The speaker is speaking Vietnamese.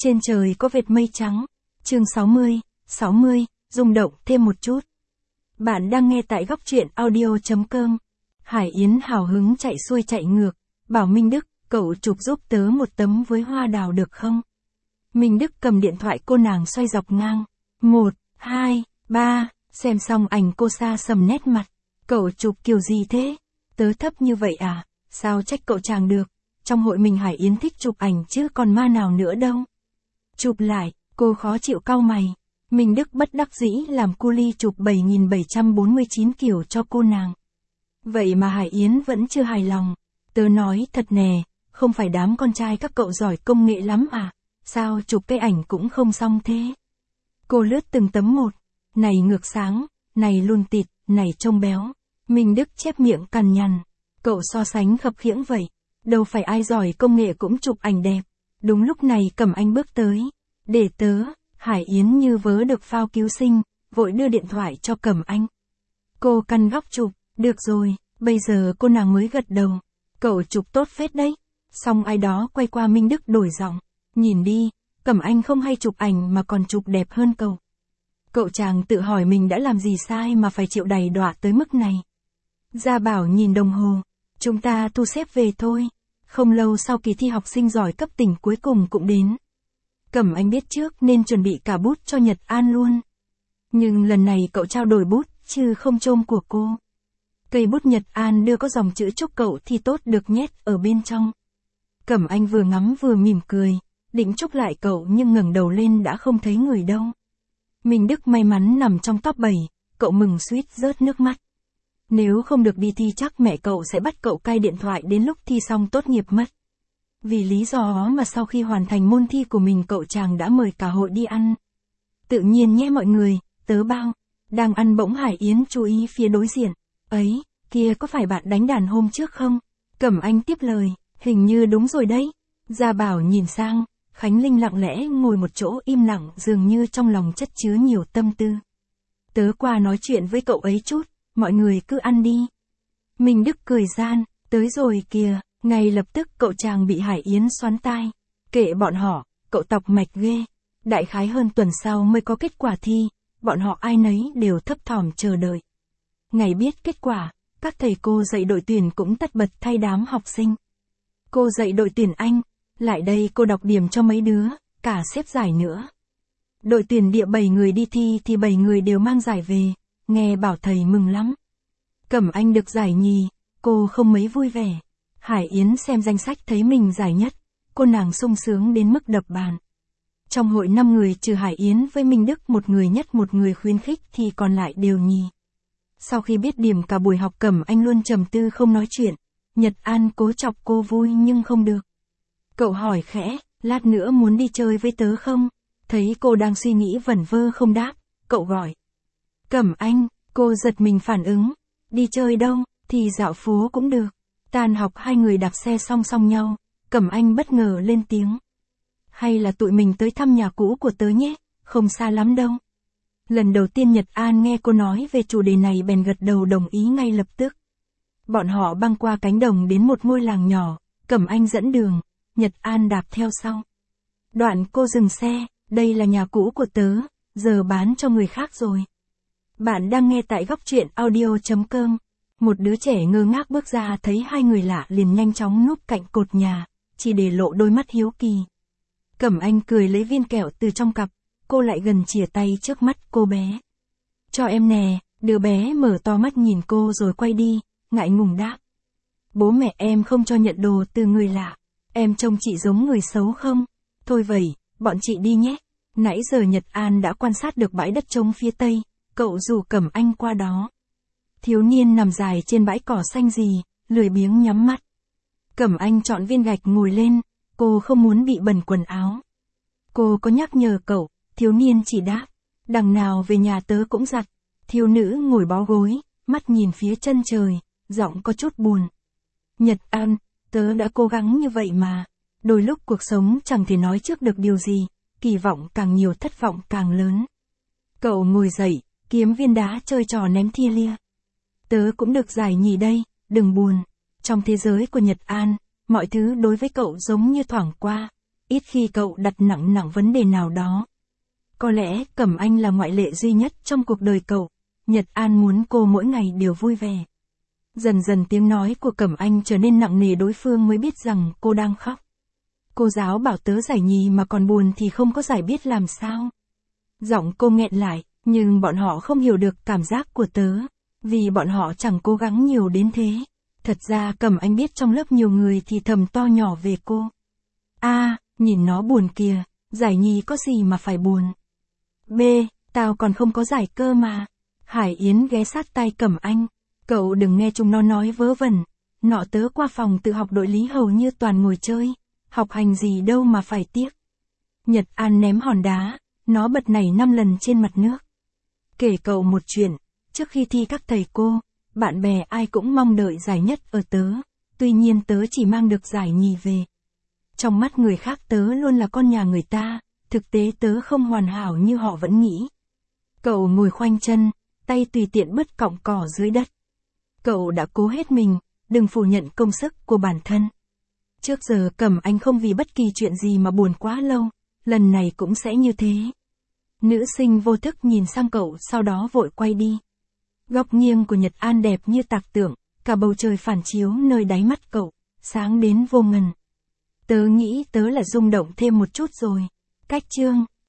Trên trời có vệt mây trắng. Chương 60, rung động thêm một chút. Bạn đang nghe tại góc truyện audio.com. Hải Yến hào hứng chạy xuôi chạy ngược, bảo Minh Đức, cậu chụp giúp tớ một tấm với hoa đào được không? Minh Đức cầm điện thoại cô nàng xoay dọc ngang. 1, 2, 3, xem xong ảnh cô xa sầm nét mặt. Cậu chụp kiểu gì thế? Tớ thấp như vậy à? Sao trách cậu chàng được? Trong hội mình Hải Yến thích chụp ảnh chứ còn ma nào nữa đâu. Chụp lại, cô khó chịu cau mày. Minh Đức bất đắc dĩ làm cu li chụp 7749 kiểu cho cô nàng. Vậy mà Hải Yến vẫn chưa hài lòng. Tớ nói thật nè, không phải đám con trai các cậu giỏi công nghệ lắm à? Sao chụp cái ảnh cũng không xong thế? Cô lướt từng tấm một. Này ngược sáng, này lùn tịt, này trông béo. Minh Đức chép miệng cằn nhằn. Cậu so sánh khập khiễng vậy. Đâu phải ai giỏi công nghệ cũng chụp ảnh đẹp. Đúng lúc này Cẩm Anh bước tới. Để tớ. Hải Yến như vớ được phao cứu sinh, vội đưa điện thoại cho Cẩm Anh. Cô căn góc chụp. Được rồi, bây giờ cô nàng mới gật đầu. Cậu chụp tốt phết đấy. Xong ai đó quay qua Minh Đức đổi giọng. Nhìn đi, Cẩm Anh không hay chụp ảnh mà còn chụp đẹp hơn cậu. Cậu chàng tự hỏi mình đã làm gì sai mà phải chịu đầy đọa tới mức này. Gia Bảo nhìn đồng hồ. Chúng ta thu xếp về thôi. Không lâu sau kỳ thi học sinh giỏi cấp tỉnh cuối cùng cũng đến. Cẩm Anh biết trước nên chuẩn bị cả bút cho Nhật An luôn. Nhưng lần này cậu trao đổi bút, chứ không chôm của cô. Cây bút Nhật An đưa có dòng chữ chúc cậu thi tốt được nhét ở bên trong. Cẩm Anh vừa ngắm vừa mỉm cười, định chúc lại cậu nhưng ngẩng đầu lên đã không thấy người đâu. Minh Đức may mắn nằm trong top 7, cậu mừng suýt rớt nước mắt. Nếu không được đi thi chắc mẹ cậu sẽ bắt cậu cai điện thoại đến lúc thi xong tốt nghiệp mất. Vì lý do đó mà sau khi hoàn thành môn thi của mình cậu chàng đã mời cả hội đi ăn. Tự nhiên nhé mọi người, tớ bao. Đang ăn bỗng Hải Yến chú ý phía đối diện. Ấy, kia có phải bạn đánh đàn hôm trước không? Cẩm Anh tiếp lời, hình như đúng rồi đấy. Gia Bảo nhìn sang, Khánh Linh lặng lẽ ngồi một chỗ im lặng dường như trong lòng chất chứa nhiều tâm tư. Tớ qua nói chuyện với cậu ấy chút, mọi người cứ ăn đi. Minh Đức cười gian, tới rồi kìa. Ngay lập tức cậu chàng bị Hải Yến xoắn tai. Kệ bọn họ, cậu tọc mạch ghê. Đại khái hơn tuần sau mới có kết quả thi, bọn họ ai nấy đều thấp thỏm chờ đợi. Ngày biết kết quả, các thầy cô dạy đội tuyển cũng tất bật thay đám học sinh. Cô dạy đội tuyển Anh, lại đây cô đọc điểm cho mấy đứa, cả xếp giải nữa. Đội tuyển địa 7 người đi thi thì 7 người đều mang giải về, nghe bảo thầy mừng lắm. Cẩm Anh được giải nhì, cô không mấy vui vẻ. Hải Yến xem danh sách thấy mình giải nhất, cô nàng sung sướng đến mức đập bàn. Trong hội 5 người trừ Hải Yến với Minh Đức một người nhất một người khuyến khích thì còn lại đều nhì. Sau khi biết điểm cả buổi học Cẩm Anh luôn trầm tư không nói chuyện, Nhật An cố chọc cô vui nhưng không được. Cậu hỏi khẽ, lát nữa muốn đi chơi với tớ không? Thấy cô đang suy nghĩ vẩn vơ không đáp, cậu gọi. Cẩm Anh, cô giật mình phản ứng, đi chơi đâu, thì dạo phố cũng được. Tan học hai người đạp xe song song nhau, Cẩm Anh bất ngờ lên tiếng. Hay là tụi mình tới thăm nhà cũ của tớ nhé, không xa lắm đâu. Lần đầu tiên Nhật An nghe cô nói về chủ đề này bèn gật đầu đồng ý ngay lập tức. Bọn họ băng qua cánh đồng đến một ngôi làng nhỏ, Cẩm Anh dẫn đường, Nhật An đạp theo sau. Đoạn cô dừng xe, đây là nhà cũ của tớ, giờ bán cho người khác rồi. Bạn đang nghe tại góc truyện audio.com. Một đứa trẻ ngơ ngác bước ra thấy hai người lạ liền nhanh chóng núp cạnh cột nhà, chỉ để lộ đôi mắt hiếu kỳ. Cẩm Anh cười lấy viên kẹo từ trong cặp, cô lại gần chìa tay trước mắt cô bé. Cho em nè, đứa bé mở to mắt nhìn cô rồi quay đi, ngại ngùng đáp. Bố mẹ em không cho nhận đồ từ người lạ, em trông chị giống người xấu không? Thôi vậy, bọn chị đi nhé. Nãy giờ Nhật An đã quan sát được bãi đất trống phía tây, cậu rủ Cẩm Anh qua đó. Thiếu niên nằm dài trên bãi cỏ xanh gì, lười biếng nhắm mắt. Cẩm Anh chọn viên gạch ngồi lên, cô không muốn bị bẩn quần áo. Cô có nhắc nhở cậu, thiếu niên chỉ đáp, đằng nào về nhà tớ cũng giặt. Thiếu nữ ngồi bó gối, mắt nhìn phía chân trời, giọng có chút buồn. Nhật An, tớ đã cố gắng như vậy mà. Đôi lúc cuộc sống chẳng thể nói trước được điều gì, kỳ vọng càng nhiều thất vọng càng lớn. Cậu ngồi dậy, kiếm viên đá chơi trò ném thia lia. Tớ cũng được giải nhì đây, đừng buồn. Trong thế giới của Nhật An, mọi thứ đối với cậu giống như thoảng qua. ít khi cậu đặt nặng vấn đề nào đó. Có lẽ Cẩm Anh là ngoại lệ duy nhất trong cuộc đời cậu. Nhật An muốn cô mỗi ngày đều vui vẻ. Dần dần tiếng nói của Cẩm Anh trở nên nặng nề, đối phương mới biết rằng cô đang khóc. Cô giáo bảo tớ giải nhì mà còn buồn thì không có giải biết làm sao. Giọng cô nghẹn lại, nhưng bọn họ không hiểu được cảm giác của tớ, vì bọn họ chẳng cố gắng nhiều đến thế. Thật ra Cẩm Anh biết trong lớp nhiều người thì thầm to nhỏ về cô. Nhìn nó buồn kìa, giải nhì có gì mà phải buồn. B, tao còn không có giải cơ mà. Hải Yến ghé sát tai Cẩm Anh. Cậu đừng nghe chúng nó nói vớ vẩn. Nọ tớ qua phòng tự học đội lý hầu như toàn ngồi chơi. Học hành gì đâu mà phải tiếc. Nhật An ném hòn đá, nó bật nảy 5 lần trên mặt nước. Kể cậu một chuyện, trước khi thi các thầy cô, bạn bè ai cũng mong đợi giải nhất ở tớ. Tuy nhiên tớ chỉ mang được giải nhì về. Trong mắt người khác tớ luôn là con nhà người ta, thực tế tớ không hoàn hảo như họ vẫn nghĩ. Cậu ngồi khoanh chân, tay tùy tiện bứt cọng cỏ dưới đất. Cậu đã cố hết mình, đừng phủ nhận công sức của bản thân. Trước giờ Cẩm Anh không vì bất kỳ chuyện gì mà buồn quá lâu, lần này cũng sẽ như thế. Nữ sinh vô thức nhìn sang cậu sau đó vội quay đi. Góc nghiêng của Nhật An đẹp như tạc tượng, cả bầu trời phản chiếu nơi đáy mắt cậu, sáng đến vô ngần. Tớ nghĩ tớ là rung động thêm một chút rồi. Cách chương